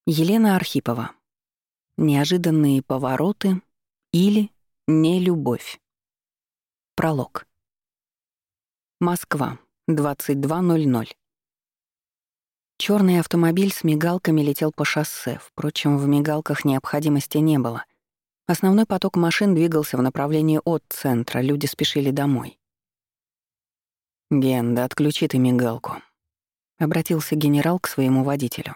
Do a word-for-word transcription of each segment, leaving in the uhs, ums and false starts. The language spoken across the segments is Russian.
Елена Архипова. Неожиданные повороты или нелюбовь. Пролог. Москва, двадцать два ноль ноль. Чёрный автомобиль с мигалками летел по шоссе, впрочем, в мигалках необходимости не было. Основной поток машин двигался в направлении от центра, люди спешили домой. «Ген, да отключи ты мигалку», — обратился генерал к своему водителю.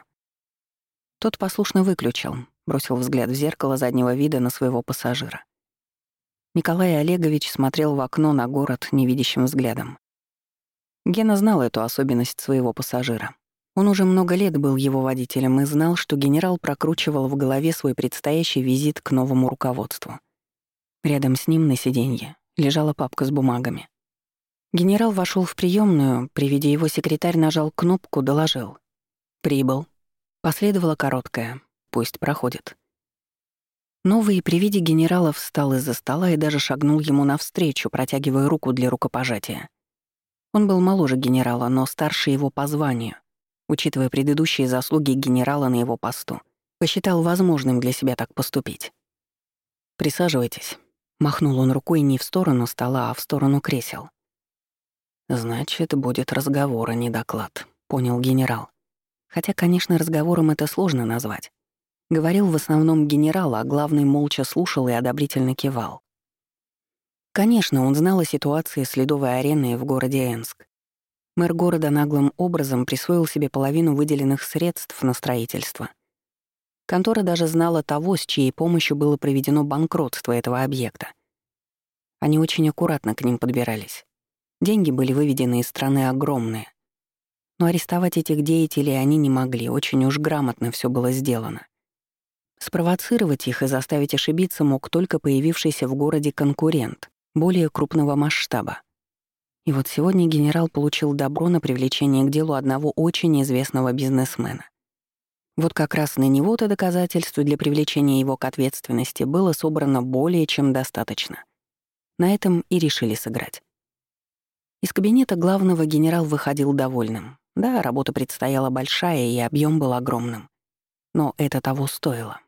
Тот послушно выключил, бросил взгляд в зеркало заднего вида на своего пассажира. Николай Олегович смотрел в окно на город невидящим взглядом. Гена знал эту особенность своего пассажира. Он уже много лет был его водителем и знал, что генерал прокручивал в голове свой предстоящий визит к новому руководству. Рядом с ним на сиденье лежала папка с бумагами. Генерал вошел в приемную, при виде его секретарь нажал кнопку, доложил. «Прибыл». Последовала короткая «Пусть проходит». Новый при виде генерала встал из-за стола и даже шагнул ему навстречу, протягивая руку для рукопожатия. Он был моложе генерала, но старше его по званию, учитывая предыдущие заслуги генерала на его посту. Посчитал возможным для себя так поступить. «Присаживайтесь», — махнул он рукой не в сторону стола, а в сторону кресел. «Значит, будет разговор, а не доклад», — понял генерал. Хотя, конечно, разговором это сложно назвать. Говорил в основном генерал, а главный молча слушал и одобрительно кивал. Конечно, он знал о ситуации с ледовой ареной в городе Энск. Мэр города наглым образом присвоил себе половину выделенных средств на строительство. Контора даже знала того, с чьей помощью было проведено банкротство этого объекта. Они очень аккуратно к ним подбирались. Деньги были выведены из страны огромные. Но арестовать этих деятелей они не могли, очень уж грамотно все было сделано. Спровоцировать их и заставить ошибиться мог только появившийся в городе конкурент, более крупного масштаба. И вот сегодня генерал получил добро на привлечение к делу одного очень известного бизнесмена. Вот как раз на него-то доказательств для привлечения его к ответственности было собрано более чем достаточно. На этом и решили сыграть. Из кабинета главного генерал выходил довольным. Да, работа предстояла большая, и объем был огромным. Но это того стоило.